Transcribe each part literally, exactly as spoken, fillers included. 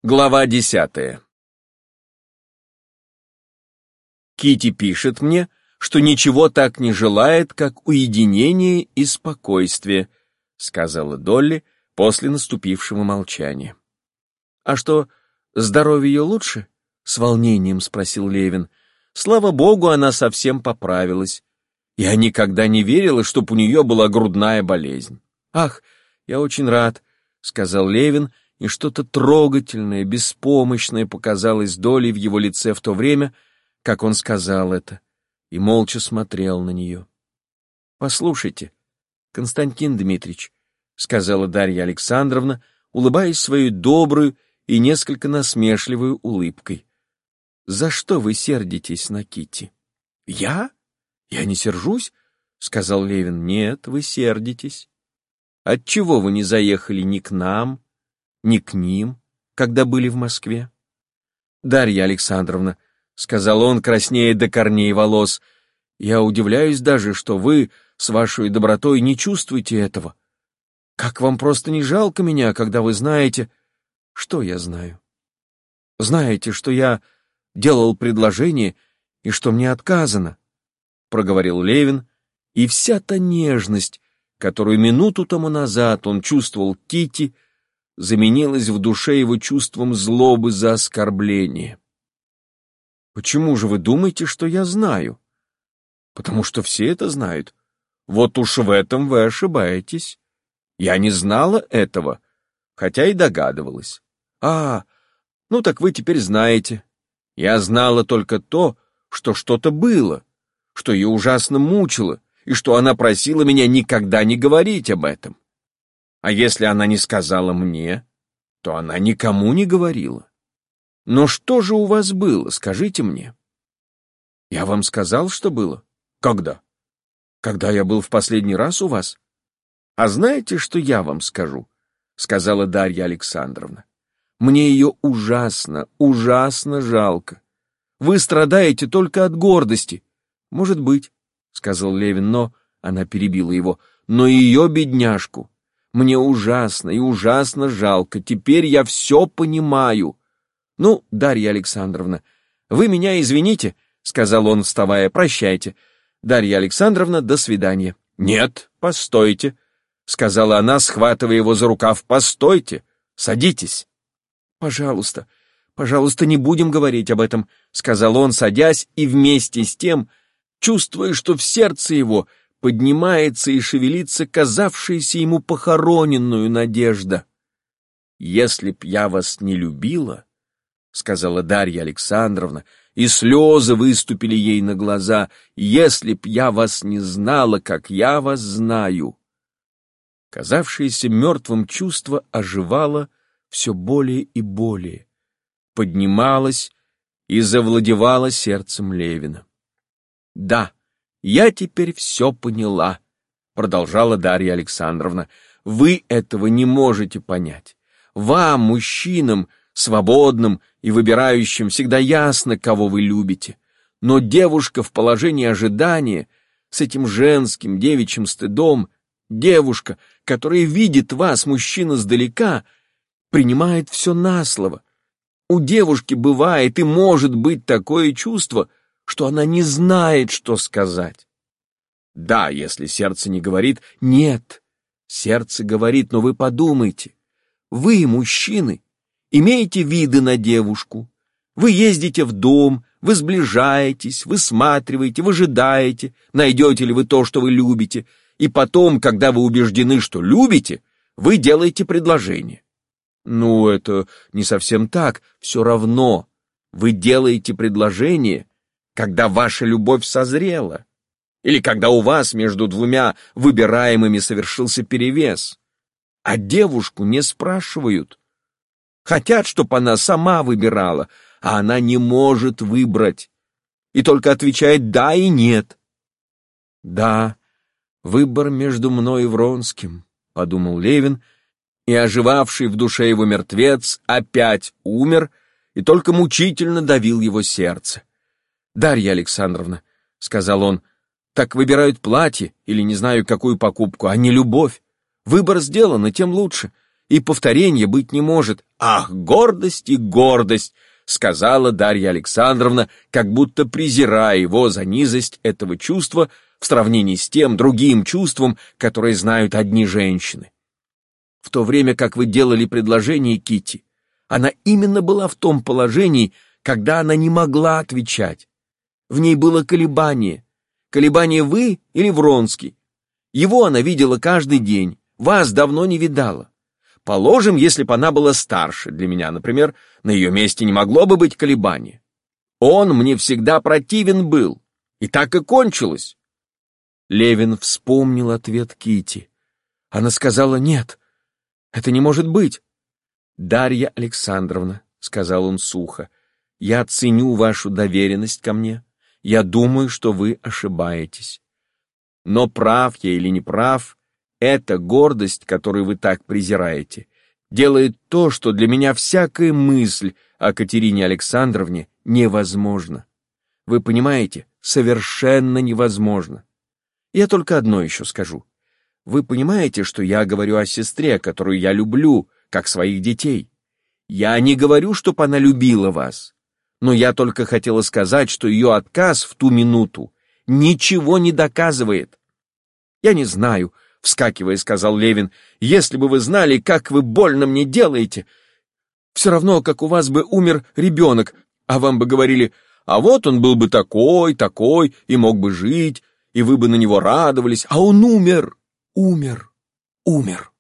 Глава десятая. Кити пишет мне, что ничего так не желает, как уединение и спокойствие, сказала Долли после наступившего молчания. А что, здоровье ее лучше? С волнением спросил Левин. Слава богу, она совсем поправилась. Я никогда не верила, чтоб у нее была грудная болезнь. Ах, я очень рад, сказал Левин, и что-то трогательное, беспомощное показалось Долли в его лице в то время, как он сказал это, и молча смотрел на нее. «Послушайте, Константин Дмитриевич», — сказала Дарья Александровна, улыбаясь своей добрую и несколько насмешливой улыбкой, — «за что вы сердитесь на Кити?» «Я? Я не сержусь», — сказал Левин. «Нет, вы сердитесь. Отчего вы не заехали ни к нам, ни к ним, когда были в Москве?» «Дарья Александровна», — сказал он, краснея до корней волос, — «я удивляюсь даже, что вы с вашей добротой не чувствуете этого. Как вам просто не жалко меня, когда вы знаете...» «Что я знаю?» «Знаете, что я делал предложение и что мне отказано», — проговорил Левин, и вся та нежность, которую минуту тому назад он чувствовал к Кити, заменилась в душе его чувством злобы за оскорбление. «Почему же вы думаете, что я знаю?» «Потому что все это знают. Вот уж в этом вы ошибаетесь. Я не знала этого, хотя и догадывалась. А, ну так вы теперь знаете. Я знала только то, что что-то было, что ее ужасно мучило, и что она просила меня никогда не говорить об этом. А если она не сказала мне, то она никому не говорила. Но что же у вас было, скажите мне?» «Я вам сказал, что было?» «Когда?» «Когда я был в последний раз у вас?» «А знаете, что я вам скажу?» — сказала Дарья Александровна. «Мне ее ужасно, ужасно жалко. Вы страдаете только от гордости». «Может быть», — сказал Левин, но... Она перебила его. «Но ее, бедняжку, мне ужасно и ужасно жалко. Теперь я все понимаю». «Ну, Дарья Александровна, вы меня извините», — сказал он, вставая. «Прощайте. Дарья Александровна, до свидания». «Нет, постойте», — сказала она, схватывая его за рукав. «Постойте, садитесь». «Пожалуйста, пожалуйста, не будем говорить об этом», — сказал он, садясь, и вместе с тем, чувствуя, что в сердце его поднимается и шевелится казавшаяся ему похороненную надежда. «Если б я вас не любила», — сказала Дарья Александровна, и слезы выступили ей на глаза, — «если б я вас не знала, как я вас знаю». Казавшееся мертвым чувство оживало все более и более, поднималось и завладевало сердцем Левина. «Да, я теперь все поняла», — продолжала Дарья Александровна. «Вы этого не можете понять. Вам, мужчинам, свободным и выбирающим, всегда ясно, кого вы любите. Но девушка в положении ожидания, с этим женским девичьим стыдом, девушка, которая видит вас, мужчина, сдалека, принимает все на слово. У девушки бывает и может быть такое чувство, что она не знает, что сказать. Да, если сердце не говорит, нет, сердце говорит, но вы подумайте. Вы, мужчины, имеете виды на девушку. Вы ездите в дом, вы сближаетесь, высматриваете, выжидаете, найдете ли вы то, что вы любите, и потом, когда вы убеждены, что любите, вы делаете предложение. Ну, это не совсем так, все равно. Вы делаете предложение, когда ваша любовь созрела, или когда у вас между двумя выбираемыми совершился перевес. А девушку не спрашивают. Хотят, чтобы она сама выбирала, а она не может выбрать, и только отвечает «да» и «нет». «Да, выбор между мной и Вронским», — подумал Левин, и оживавший в душе его мертвец опять умер и только мучительно давил его сердце. «Дарья Александровна», — сказал он, — «так выбирают платье или не знаю какую покупку, а не любовь. Выбор сделан, и тем лучше. и повторения быть не может. Ах, гордость и гордость, сказала Дарья Александровна, как будто презирая его за низость этого чувства в сравнении с тем другим чувством, которое знают одни женщины. В то время, как вы делали предложение Китти, она именно была в том положении, когда она не могла отвечать. В ней было колебание. Колебание вы или Вронский. Его она видела каждый день, вас давно не видала. Положим, если бы она была старше, для меня, например, на ее месте не могло бы быть колебания. Он мне всегда противен был, и так и кончилось. Левин вспомнил ответ Китти. Она сказала: «Нет, это не может быть». «Дарья Александровна», — сказал он сухо, — «я ценю вашу доверенность ко мне. Я думаю, что вы ошибаетесь. Но прав я или не прав, эта гордость, которую вы так презираете, делает то, что для меня всякая мысль о Катерине Александровне невозможна. Вы понимаете, совершенно невозможно. Я только одно еще скажу. Вы понимаете, что я говорю о сестре, которую я люблю, как своих детей. Я не говорю, чтоб она любила вас, но я только хотела сказать, что ее отказ в ту минуту ничего не доказывает. Я не знаю, — вскакивая, сказал Левин, — если бы вы знали, как вы больно мне делаете. Все равно, как у вас бы умер ребенок, а вам бы говорили: а вот он был бы такой, такой, и мог бы жить, и вы бы на него радовались, а он умер, умер, умер.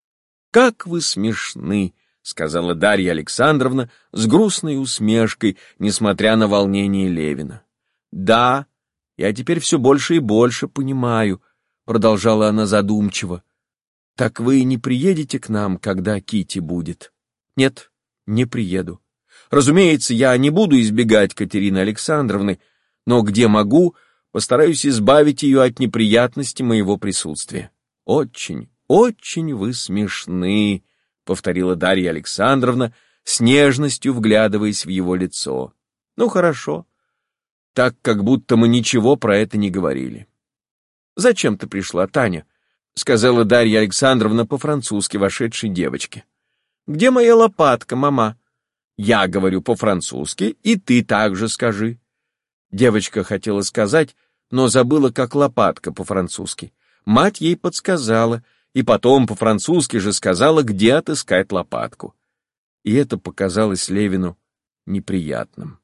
Как вы смешны, — сказала Дарья Александровна с грустной усмешкой, несмотря на волнение Левина. Да, я теперь все больше и больше понимаю, — продолжала она задумчиво. Так вы не приедете к нам, когда Китти будет? Нет, не приеду. Разумеется, я не буду избегать Катерины Александровны, но где могу, постараюсь избавить ее от неприятности моего присутствия. Очень, очень вы смешны, — повторила Дарья Александровна, с нежностью вглядываясь в его лицо. Ну, хорошо. Так, как будто мы ничего про это не говорили. «Зачем ты пришла, Таня?» — сказала Дарья Александровна по-французски вошедшей девочке. «Где моя лопатка, мама?» «Я говорю по-французски, и ты также скажи». Девочка хотела сказать, но забыла, как лопатка по-французски. Мать ей подсказала, и потом по-французски же сказала, где отыскать лопатку. И это показалось Левину неприятным.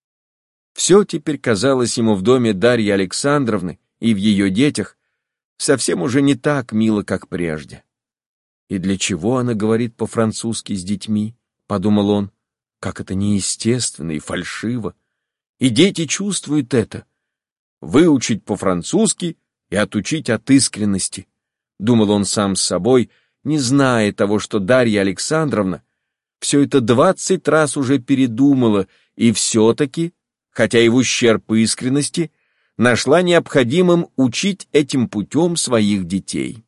Все теперь казалось ему в доме Дарьи Александровны и в ее детях совсем уже не так мило, как прежде. «И для чего она говорит по-французски с детьми?» — подумал он. «Как это неестественно и фальшиво! И дети чувствуют это. Выучить по-французски и отучить от искренности», — думал он сам с собой, не зная того, что Дарья Александровна все это двадцать раз уже передумала и все-таки, хотя и в ущерб искренности, нашла необходимым учить этим путем своих детей.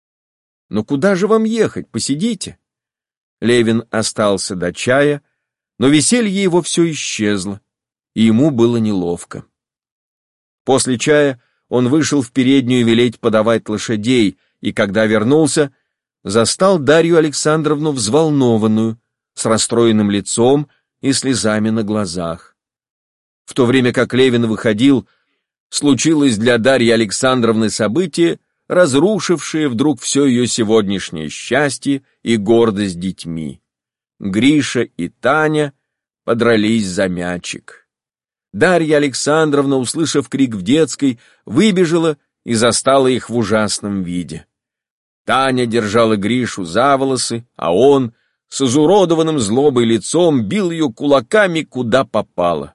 «Но куда же вам ехать? Посидите». Левин остался до чая, но веселье его все исчезло, и ему было неловко. После чая он вышел в переднюю велеть подавать лошадей, и когда вернулся, застал Дарью Александровну взволнованную, с расстроенным лицом и слезами на глазах. В то время как Левин выходил, случилось для Дарьи Александровны событие, разрушившее вдруг все ее сегодняшнее счастье и гордость детьми. Гриша и Таня подрались за мячик. Дарья Александровна, услышав крик в детской, выбежала и застала их в ужасном виде. Таня держала Гришу за волосы, а он с изуродованным злобой лицом бил ее кулаками куда попало.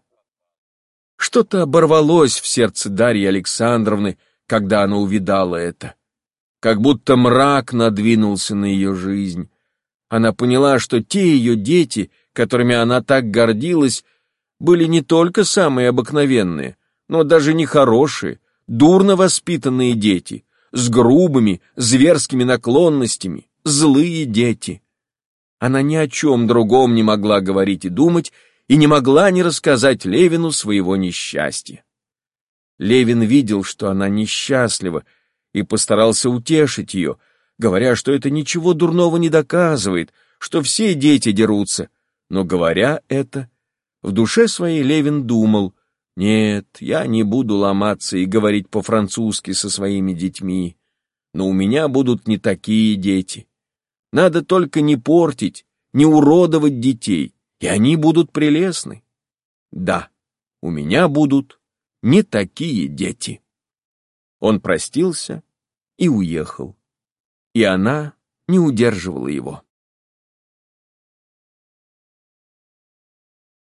Что-то оборвалось в сердце Дарьи Александровны, когда она увидала это. Как будто мрак надвинулся на ее жизнь. Она поняла, что те ее дети, которыми она так гордилась, были не только самые обыкновенные, но даже нехорошие, дурно воспитанные дети, с грубыми, зверскими наклонностями, злые дети. Она ни о чем другом не могла говорить и думать, и не могла не рассказать Левину своего несчастья. Левин видел, что она несчастлива, и постарался утешить ее, говоря, что это ничего дурного не доказывает, что все дети дерутся. Но, говоря это, в душе своей Левин думал: нет, я не буду ломаться и говорить по-французски со своими детьми, но у меня будут не такие дети. Надо только не портить, не уродовать детей, и они будут прелестны. Да, у меня будут не такие дети. Он простился и уехал, и она не удерживала его.